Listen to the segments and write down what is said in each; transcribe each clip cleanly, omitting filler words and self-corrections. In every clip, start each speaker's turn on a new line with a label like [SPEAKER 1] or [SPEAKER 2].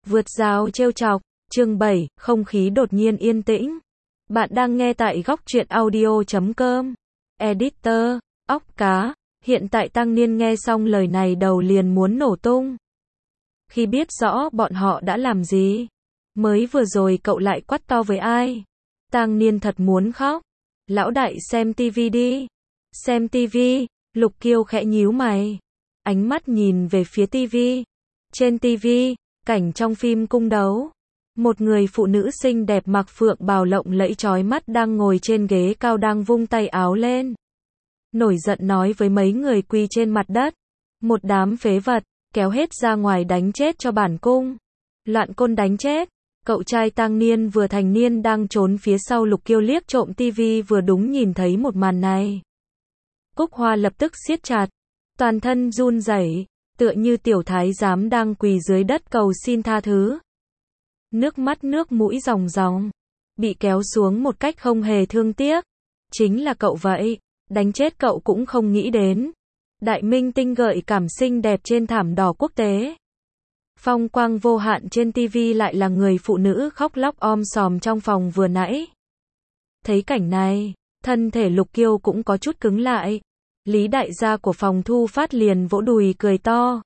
[SPEAKER 1] Vượt rào trêu chọc, chương 7, không khí đột nhiên yên tĩnh. Bạn đang nghe tại góc truyện audio.com. Editor, óc cá, hiện tại Tăng Niên nghe xong lời này đầu liền muốn nổ tung. Khi biết rõ bọn họ đã làm gì, mới vừa rồi cậu lại quát to với ai. Tăng Niên thật muốn khóc. Lão đại xem tivi đi. Xem tivi, Lục Kiêu khẽ nhíu mày. Ánh mắt nhìn về phía tivi. Trên tivi, cảnh trong phim cung đấu. Một người phụ nữ xinh đẹp mặc phượng bào lộng lẫy chói mắt đang ngồi trên ghế cao đang vung tay áo lên. Nổi giận nói với mấy người quỳ trên mặt đất. Một đám phế vật, kéo hết ra ngoài đánh chết cho bản cung. Loạn côn đánh chết. Cậu trai Tăng Niên vừa thành niên đang trốn phía sau Lục Kiêu liếc trộm tivi vừa đúng nhìn thấy một màn này. Cúc Hoa lập tức siết chặt. Toàn thân run rẩy, tựa như tiểu thái giám đang quỳ dưới đất cầu xin tha thứ. Nước mắt nước mũi ròng ròng, bị kéo xuống một cách không hề thương tiếc. Chính là cậu vậy, đánh chết cậu cũng không nghĩ đến. Đại minh tinh gợi cảm xinh đẹp trên thảm đỏ quốc tế. Phong quang vô hạn trên tivi lại là người phụ nữ khóc lóc om sòm trong phòng vừa nãy. Thấy cảnh này, thân thể Lục Kiêu cũng có chút cứng lại. Lý đại gia của phòng thu phát liền vỗ đùi cười to.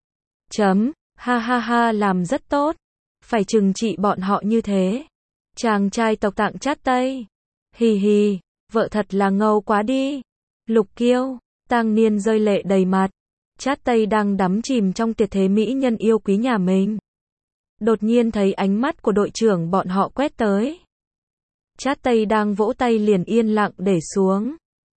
[SPEAKER 1] Ha ha ha, làm rất tốt. Phải trừng trị bọn họ như thế. Chàng trai tộc Tạng chát tay. Hì hì, vợ thật là ngầu quá đi. Lục Kiêu, Tăng Niên rơi lệ đầy mặt. Chát tay đang đắm chìm trong tuyệt thế mỹ nhân yêu quý nhà mình. Đột nhiên thấy ánh mắt của đội trưởng bọn họ quét tới. Chát tay đang vỗ tay liền yên lặng để xuống.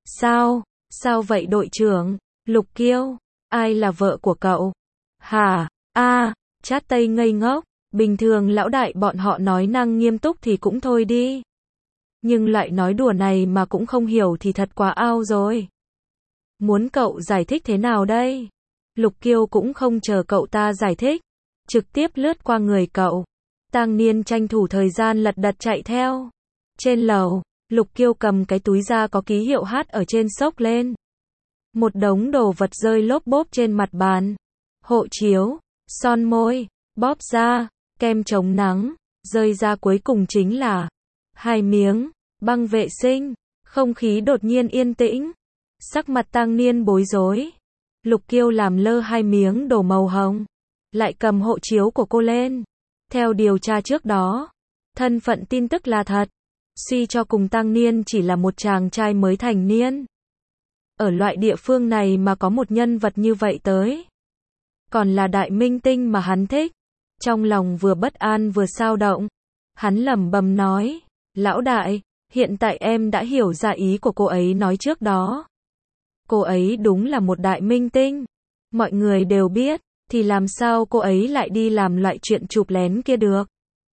[SPEAKER 1] Sao vậy đội trưởng? Lục Kiêu, ai là vợ của cậu? Hả? Chát tay ngây ngốc. Bình thường lão đại bọn họ nói năng nghiêm túc thì cũng thôi đi. Nhưng loại nói đùa này mà cũng không hiểu thì thật quá ao rồi. Muốn cậu giải thích thế nào đây? Lục Kiêu cũng không chờ cậu ta giải thích. Trực tiếp lướt qua người cậu. Tăng Niên tranh thủ thời gian lật đật chạy theo. Trên lầu, Lục Kiêu cầm cái túi da có ký hiệu H ở trên xốc lên. Một đống đồ vật rơi lốp bốp trên mặt bàn. Hộ chiếu, son môi, bóp da, kem chống nắng, rơi ra cuối cùng chính là 2 miếng băng vệ sinh. Không khí đột nhiên yên tĩnh. Sắc mặt Tăng Niên bối rối. Lục Kiêu làm lơ 2 miếng đồ màu hồng, lại cầm hộ chiếu của cô lên. Theo điều tra trước đó, thân phận tin tức là thật. Suy cho cùng Tăng Niên chỉ là một chàng trai mới thành niên. Ở loại địa phương này mà có một nhân vật như vậy tới, còn là đại minh tinh mà hắn thích. Trong lòng vừa bất an vừa xao động, hắn lẩm bẩm nói, lão đại, hiện tại em đã hiểu ra ý của cô ấy nói trước đó. Cô ấy đúng là một đại minh tinh. Mọi người đều biết, thì làm sao cô ấy lại đi làm loại chuyện chụp lén kia được.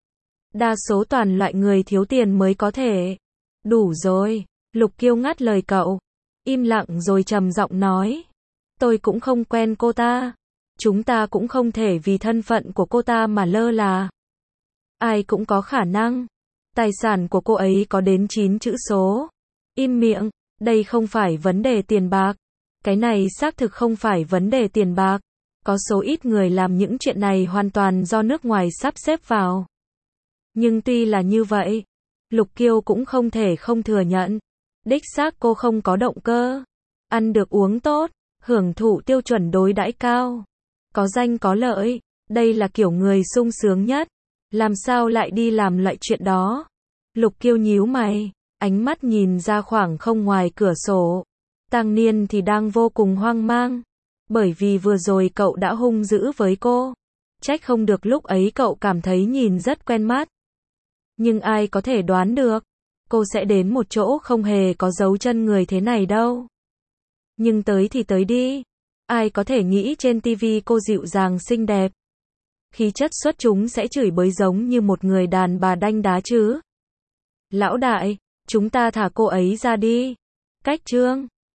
[SPEAKER 1] Đa số toàn loại người thiếu tiền mới có thể. Đủ rồi, Lục Kiêu ngắt lời cậu. Im lặng rồi trầm giọng nói. Tôi cũng không quen cô ta. Chúng ta cũng không thể vì thân phận của cô ta mà lơ là. Ai cũng có khả năng. Tài sản của cô ấy có đến 9 chữ số. Im miệng, đây không phải vấn đề tiền bạc. Cái này xác thực không phải vấn đề tiền bạc. Có số ít người làm những chuyện này hoàn toàn do nước ngoài sắp xếp vào. Nhưng tuy là như vậy, Lục Kiêu cũng không thể không thừa nhận. Đích xác cô không có động cơ. Ăn được uống tốt, hưởng thụ tiêu chuẩn đối đãi cao. Có danh có lợi, đây là kiểu người sung sướng nhất. Làm sao lại đi làm loại chuyện đó? Lục Kiêu nhíu mày, ánh mắt nhìn ra khoảng không ngoài cửa sổ. Tăng Niên thì đang vô cùng hoang mang. Bởi vì vừa rồi cậu đã hung dữ với cô. Trách không được lúc ấy cậu cảm thấy nhìn rất quen mắt. Nhưng ai có thể đoán được, cô sẽ đến một chỗ không hề có dấu chân người thế này đâu. Nhưng tới thì tới đi. Ai có thể nghĩ trên tivi cô dịu dàng xinh đẹp, khí chất xuất chúng sẽ chửi bới giống như một người đàn bà đanh đá chứ. Lão đại, chúng ta thả cô ấy ra đi. Cách chương